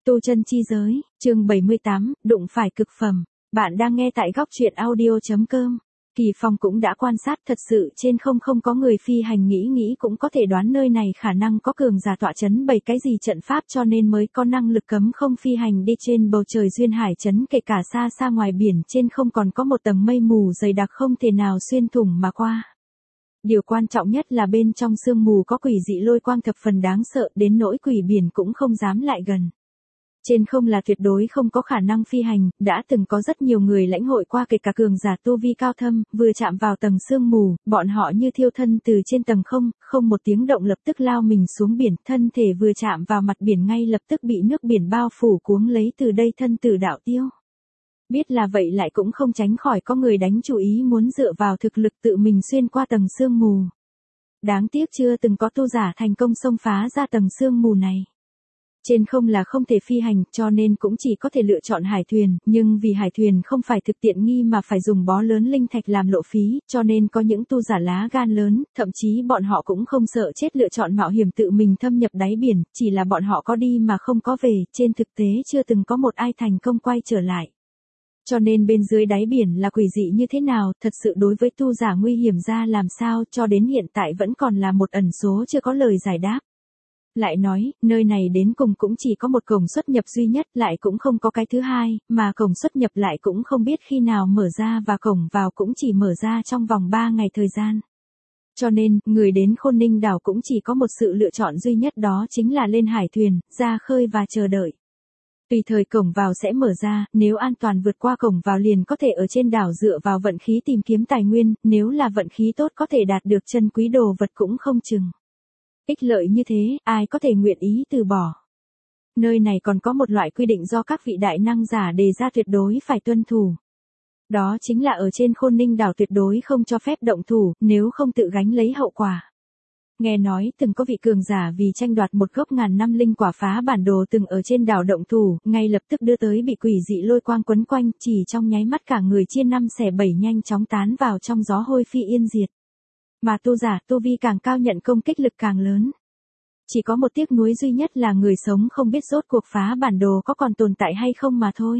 Tu chân chi giới, chương 78, đụng phải cực phẩm. Bạn đang nghe tại góc truyện audio.com. Kỳ Phong cũng đã quan sát, thật sự trên không có người phi hành, nghĩ cũng có thể đoán nơi này khả năng có cường giả tọa chấn bày cái gì trận pháp, cho nên mới có năng lực cấm không phi hành đi trên bầu trời duyên hải chấn, kể cả xa ngoài biển trên không còn có một tầng mây mù dày đặc không thể nào xuyên thủng mà qua. Điều quan trọng nhất là bên trong sương mù có quỷ dị lôi quang thập phần đáng sợ, đến nỗi quỷ biển cũng không dám lại gần. Trên không là tuyệt đối không có khả năng phi hành, đã từng có rất nhiều người lãnh hội qua, kể cả cường giả tu vi cao thâm, vừa chạm vào tầng sương mù, bọn họ như thiêu thân từ trên tầng không một tiếng động lập tức lao mình xuống biển, thân thể vừa chạm vào mặt biển ngay lập tức bị nước biển bao phủ cuống lấy, từ đây thân tử đạo tiêu. Biết là vậy lại cũng không tránh khỏi có người đánh chủ ý muốn dựa vào thực lực tự mình xuyên qua tầng sương mù. Đáng tiếc chưa từng có tu giả thành công xông phá ra tầng sương mù này. Trên không là không thể phi hành, cho nên cũng chỉ có thể lựa chọn hải thuyền, nhưng vì hải thuyền không phải thực tiện nghi mà phải dùng bó lớn linh thạch làm lộ phí, cho nên có những tu giả lá gan lớn, thậm chí bọn họ cũng không sợ chết lựa chọn mạo hiểm tự mình thâm nhập đáy biển, chỉ là bọn họ có đi mà không có về, trên thực tế chưa từng có một ai thành công quay trở lại. Cho nên bên dưới đáy biển là quỷ dị như thế nào, thật sự đối với tu giả nguy hiểm ra làm sao, cho đến hiện tại vẫn còn là một ẩn số chưa có lời giải đáp. Lại nói, nơi này đến cùng cũng chỉ có một cổng xuất nhập duy nhất, lại cũng không có cái thứ hai, mà cổng xuất nhập lại cũng không biết khi nào mở ra, và cổng vào cũng chỉ mở ra trong vòng 3 ngày thời gian. Cho nên, người đến Khôn Ninh đảo cũng chỉ có một sự lựa chọn duy nhất, đó chính là lên hải thuyền, ra khơi và chờ đợi. Tùy thời cổng vào sẽ mở ra, nếu an toàn vượt qua cổng vào liền có thể ở trên đảo dựa vào vận khí tìm kiếm tài nguyên, nếu là vận khí tốt có thể đạt được chân quý đồ vật cũng không chừng. Ích lợi như thế, ai có thể nguyện ý từ bỏ. Nơi này còn có một loại quy định do các vị đại năng giả đề ra tuyệt đối phải tuân thủ. Đó chính là ở trên Khôn Ninh đảo tuyệt đối không cho phép động thủ, nếu không tự gánh lấy hậu quả. Nghe nói từng có vị cường giả vì tranh đoạt một gốc ngàn năm linh quả phá bản đồ từng ở trên đảo động thủ, ngay lập tức đưa tới bị quỷ dị lôi quang quấn quanh, chỉ trong nháy mắt cả người chia 5 xẻ 7 nhanh chóng tán vào trong gió hôi phi yên diệt. Mà tu giả tu vi càng cao nhận công kích lực càng lớn. Chỉ có một tiếc nuối duy nhất là người sống không biết rốt cuộc phá bản đồ có còn tồn tại hay không mà thôi.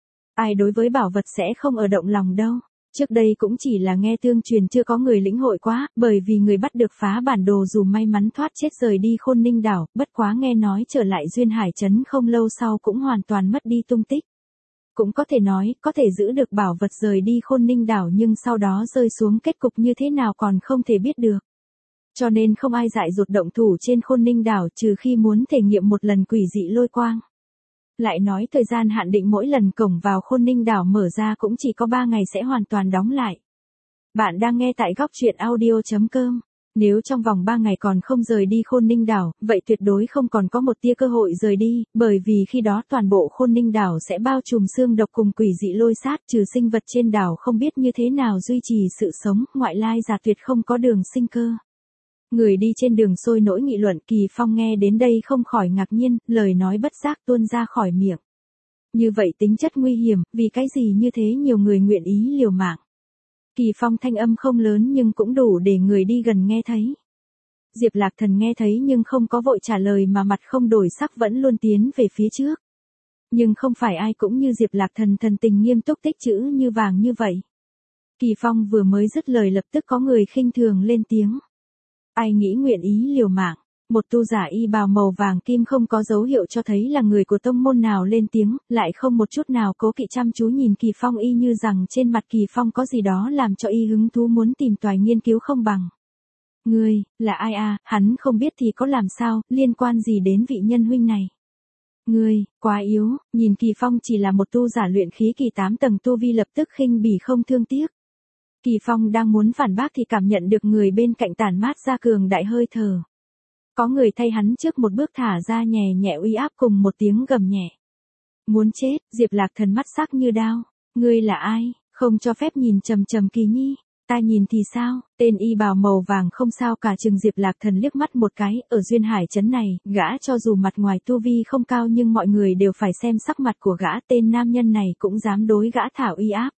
Ai đối với bảo vật sẽ không ở động lòng đâu. Trước đây cũng chỉ là nghe tương truyền, chưa có người lĩnh hội quá, bởi vì người bắt được phá bản đồ dù may mắn thoát chết rời đi Khôn Ninh đảo, bất quá nghe nói trở lại duyên hải trấn không lâu sau cũng hoàn toàn mất đi tung tích. Cũng có thể nói, có thể giữ được bảo vật rời đi Khôn Ninh đảo nhưng sau đó rơi xuống kết cục như thế nào còn không thể biết được. Cho nên không ai dại dột động thủ trên Khôn Ninh đảo trừ khi muốn thể nghiệm một lần quỷ dị lôi quang. Lại nói thời gian hạn định mỗi lần cổng vào Khôn Ninh đảo mở ra cũng chỉ có 3 ngày sẽ hoàn toàn đóng lại. Bạn đang nghe tại góc truyện audio.com. Nếu trong vòng 3 ngày còn không rời đi Khôn Ninh đảo, vậy tuyệt đối không còn có một tia cơ hội rời đi, bởi vì khi đó toàn bộ Khôn Ninh đảo sẽ bao trùm xương độc cùng quỷ dị lôi sát, trừ sinh vật trên đảo không biết như thế nào duy trì sự sống, ngoại lai giả tuyệt không có đường sinh cơ. Người đi trên đường sôi nổi nghị luận, Kỳ Phong nghe đến đây không khỏi ngạc nhiên, lời nói bất giác tuôn ra khỏi miệng. Như vậy tính chất nguy hiểm, vì cái gì như thế nhiều người nguyện ý liều mạng. Kỳ Phong thanh âm không lớn nhưng cũng đủ để người đi gần nghe thấy. Diệp Lạc Thần nghe thấy nhưng không có vội trả lời mà mặt không đổi sắc vẫn luôn tiến về phía trước. Nhưng không phải ai cũng như Diệp Lạc Thần thần tình nghiêm túc tích chữ như vàng như vậy. Kỳ Phong vừa mới dứt lời lập tức có người khinh thường lên tiếng. Ai nghĩ nguyện ý liều mạng, một tu giả y bào màu vàng kim không có dấu hiệu cho thấy là người của tông môn nào lên tiếng, lại không một chút nào cố kỵ chăm chú nhìn Kỳ Phong y như rằng trên mặt Kỳ Phong có gì đó làm cho y hứng thú muốn tìm tòi nghiên cứu không bằng. Ngươi, là ai à, hắn không biết thì có làm sao, liên quan gì đến vị nhân huynh này. Ngươi, quá yếu, nhìn Kỳ Phong chỉ là một tu giả luyện khí kỳ 8 tầng tu vi lập tức khinh bỉ không thương tiếc. Kỳ Phong đang muốn phản bác thì cảm nhận được người bên cạnh tản mát ra cường đại hơi thở. Có người thay hắn trước một bước thả ra nhẹ nhẹ uy áp cùng một tiếng gầm nhẹ. Muốn chết, Diệp Lạc Thần mắt sắc như đao. Ngươi là ai, không cho phép nhìn trầm Kỳ Nhi. Ta nhìn thì sao, tên y bào màu vàng không sao cả chừng Diệp Lạc Thần liếc mắt một cái, ở duyên hải trấn này, gã cho dù mặt ngoài tu vi không cao nhưng mọi người đều phải xem sắc mặt của gã, tên nam nhân này cũng dám đối gã thảo uy áp.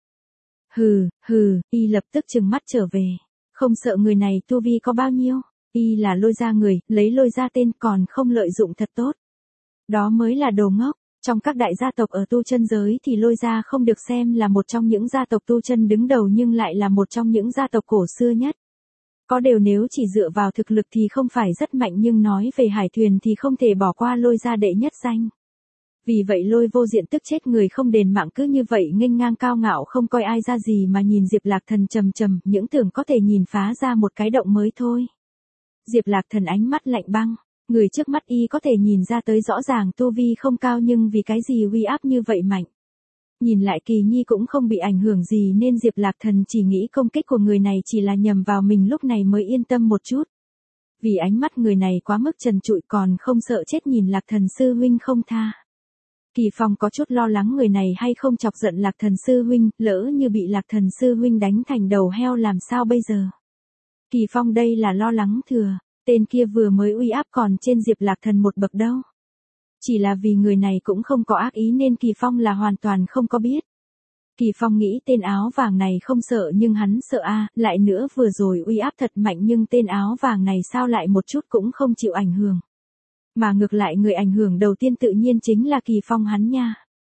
Hừ, y lập tức trừng mắt trở về. Không sợ người này tu vi có bao nhiêu, y là Lôi gia người, lấy Lôi gia tên còn không lợi dụng thật tốt. Đó mới là đồ ngốc, Trong các đại gia tộc ở tu chân giới thì Lôi gia không được xem là một trong những gia tộc tu chân đứng đầu nhưng lại là một trong những gia tộc cổ xưa nhất. Có điều nếu chỉ dựa vào thực lực thì không phải rất mạnh nhưng nói về hải thuyền thì không thể bỏ qua Lôi gia đệ nhất danh. Vì vậy Lôi Vô Diện tức chết người không đền mạng cứ như vậy nghênh ngang cao ngạo không coi ai ra gì mà nhìn Diệp Lạc Thần trầm trầm, những tưởng có thể nhìn phá ra một cái động mới thôi. Diệp Lạc Thần ánh mắt lạnh băng, người trước mắt y có thể nhìn ra tới rõ ràng tu vi không cao nhưng vì cái gì uy áp như vậy mạnh. Nhìn lại Kỳ Nhi cũng không bị ảnh hưởng gì nên Diệp Lạc Thần chỉ nghĩ công kích của người này chỉ là nhầm vào mình lúc này mới yên tâm một chút. Vì ánh mắt người này quá mức trần trụi còn không sợ chết nhìn Lạc Thần sư huynh không tha. Kỳ Phong có chút lo lắng người này hay không chọc giận Lạc Thần sư huynh, lỡ như bị Lạc Thần sư huynh đánh thành đầu heo làm sao bây giờ. Kỳ Phong đây là lo lắng thừa, tên kia vừa mới uy áp còn trên Diệp Lạc Thần một bậc đâu. Chỉ là vì người này cũng không có ác ý nên Kỳ Phong là hoàn toàn không có biết. Kỳ Phong nghĩ tên áo vàng này không sợ nhưng hắn sợ lại nữa vừa rồi uy áp thật mạnh nhưng tên áo vàng này sao lại một chút cũng không chịu ảnh hưởng. Mà ngược lại người ảnh hưởng đầu tiên tự nhiên chính là Kỳ Phong hắn nha.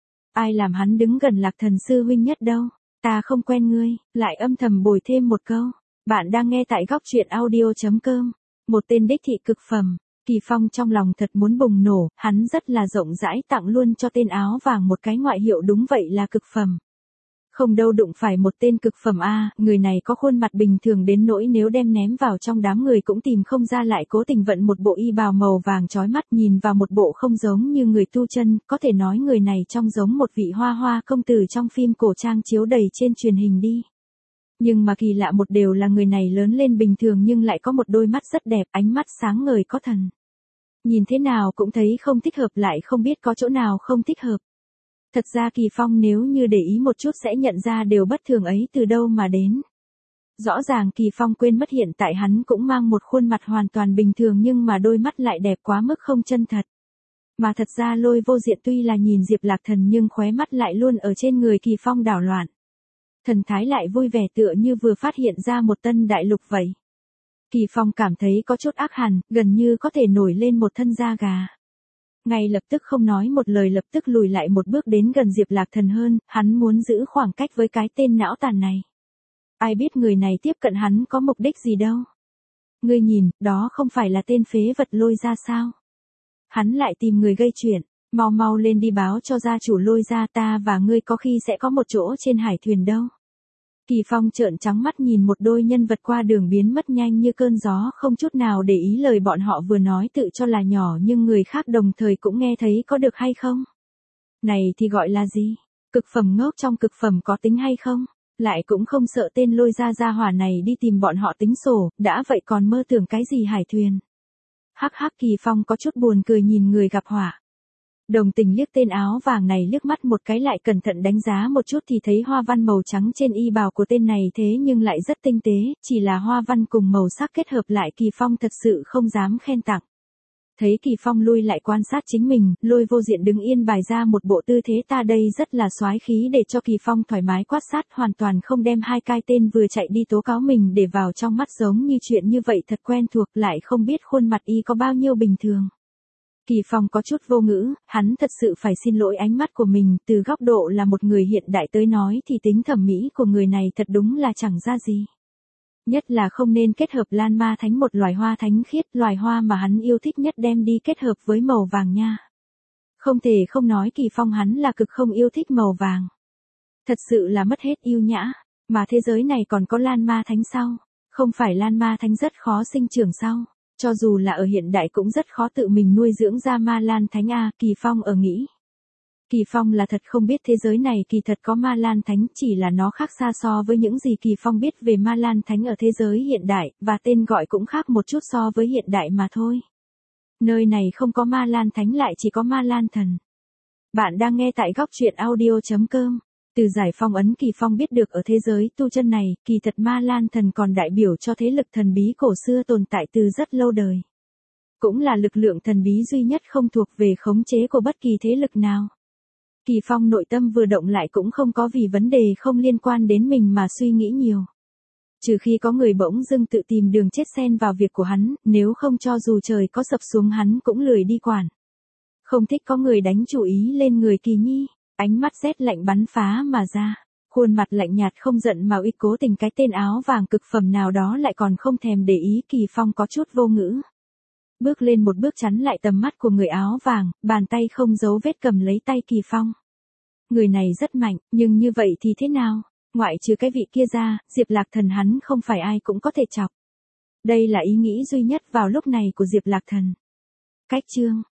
Ai làm hắn đứng gần Lạc Thần sư huynh nhất đâu, ta không quen ngươi, lại âm thầm bồi thêm một câu. Bạn đang nghe tại góc truyện audio.com, một tên đích thị cực phẩm. Kỳ Phong trong lòng thật muốn bùng nổ, hắn rất là rộng rãi tặng luôn cho tên áo vàng một cái ngoại hiệu đúng vậy là cực phẩm. Không đâu đụng phải một tên cực phẩm người này có khuôn mặt bình thường đến nỗi nếu đem ném vào trong đám người cũng tìm không ra lại cố tình vận một bộ y bào màu vàng chói mắt nhìn vào một bộ không giống như người tu chân, có thể nói người này trông giống một vị hoa hoa công tử trong phim cổ trang chiếu đầy trên truyền hình đi. Nhưng mà kỳ lạ một điều là người này lớn lên bình thường nhưng lại có một đôi mắt rất đẹp, ánh mắt sáng ngời có thần. Nhìn thế nào cũng thấy không thích hợp lại không biết có chỗ nào không thích hợp. Thật ra Kỳ Phong nếu như để ý một chút sẽ nhận ra điều bất thường ấy từ đâu mà đến. Rõ ràng Kỳ Phong quên mất hiện tại hắn cũng mang một khuôn mặt hoàn toàn bình thường nhưng mà đôi mắt lại đẹp quá mức không chân thật. Mà thật ra Lôi Vô Diện tuy là nhìn Diệp Lạc Thần nhưng khóe mắt lại luôn ở trên người Kỳ Phong đảo loạn. Thần thái lại vui vẻ tựa như vừa phát hiện ra một tân đại lục vậy. Kỳ Phong cảm thấy có chút ác hẳn, gần như có thể nổi lên một thân da gà. Ngay lập tức không nói một lời lập tức lùi lại một bước đến gần Diệp Lạc Thần hơn, hắn muốn giữ khoảng cách với cái tên não tàn này. Ai biết người này tiếp cận hắn có mục đích gì đâu. Ngươi nhìn, đó không phải là tên phế vật Lôi gia sao? Hắn lại tìm người gây chuyện, mau mau lên đi báo cho gia chủ Lôi gia ta và ngươi có khi sẽ có một chỗ trên hải thuyền đâu. Kỳ Phong trợn trắng mắt nhìn một đôi nhân vật qua đường biến mất nhanh như cơn gió không chút nào để ý lời bọn họ vừa nói tự cho là nhỏ nhưng người khác đồng thời cũng nghe thấy có được hay không. Này thì gọi là gì? Cực phẩm ngốc trong cực phẩm có tính hay không? Lại cũng không sợ tên Lôi gia hỏa này đi tìm bọn họ tính sổ, đã vậy còn mơ tưởng cái gì hải thuyền. Hắc hắc Kỳ Phong có chút buồn cười nhìn người gặp họa. Đồng tình liếc tên áo vàng này liếc mắt một cái lại cẩn thận đánh giá một chút thì thấy hoa văn màu trắng trên y bào của tên này thế nhưng lại rất tinh tế, chỉ là hoa văn cùng màu sắc kết hợp lại Kỳ Phong thật sự không dám khen tặng. Thấy Kỳ Phong lui lại quan sát chính mình, Lôi Vô Diện đứng yên bày ra một bộ tư thế ta đây rất là soái khí để cho Kỳ Phong thoải mái quan sát hoàn toàn không đem hai cái tên vừa chạy đi tố cáo mình để vào trong mắt giống như chuyện như vậy thật quen thuộc lại không biết khuôn mặt y có bao nhiêu bình thường. Kỳ Phong có chút vô ngữ, hắn thật sự phải xin lỗi ánh mắt của mình, từ góc độ là một người hiện đại tới nói thì tính thẩm mỹ của người này thật đúng là chẳng ra gì. Nhất là không nên kết hợp Lan Ma Thánh một loài hoa thánh khiết, loài hoa mà hắn yêu thích nhất đem đi kết hợp với màu vàng nha. Không thể không nói Kỳ Phong hắn là cực không yêu thích màu vàng. Thật sự là mất hết yêu nhã, mà thế giới này còn có Lan Ma Thánh sao? Không phải Lan Ma Thánh rất khó sinh trưởng sao? Cho dù là ở hiện đại cũng rất khó tự mình nuôi dưỡng ra Ma Lan Thánh Kỳ Phong ở nghĩ. Kỳ Phong là thật không biết thế giới này kỳ thật có Ma Lan Thánh chỉ là nó khác xa so với những gì Kỳ Phong biết về Ma Lan Thánh ở thế giới hiện đại, và tên gọi cũng khác một chút so với hiện đại mà thôi. Nơi này không có Ma Lan Thánh lại chỉ có Ma Lan Thần. Bạn đang nghe tại góc truyện audio.com. Từ giải phong ấn Kỳ Phong biết được ở thế giới tu chân này, kỳ thật Ma Lan Thần còn đại biểu cho thế lực thần bí cổ xưa tồn tại từ rất lâu đời. Cũng là lực lượng thần bí duy nhất không thuộc về khống chế của bất kỳ thế lực nào. Kỳ Phong nội tâm vừa động lại cũng không có vì vấn đề không liên quan đến mình mà suy nghĩ nhiều. Trừ khi có người bỗng dưng tự tìm đường chết xen vào việc của hắn, nếu không cho dù trời có sập xuống hắn cũng lười đi quản. Không thích có người đánh chủ ý lên người Kỳ Nhi, ánh mắt rét lạnh bắn phá mà ra. Khuôn mặt lạnh nhạt không giận mà uy cố tình cái tên áo vàng cực phẩm nào đó lại còn không thèm để ý. Kỳ Phong có chút vô ngữ. Bước lên một bước chắn lại tầm mắt của người áo vàng, bàn tay không giấu vết cầm lấy tay Kỳ Phong. Người này rất mạnh, nhưng như vậy thì thế nào? Ngoại trừ cái vị kia ra, Diệp Lạc Thần hắn không phải ai cũng có thể chọc. Đây là ý nghĩ duy nhất vào lúc này của Diệp Lạc Thần. Cách chương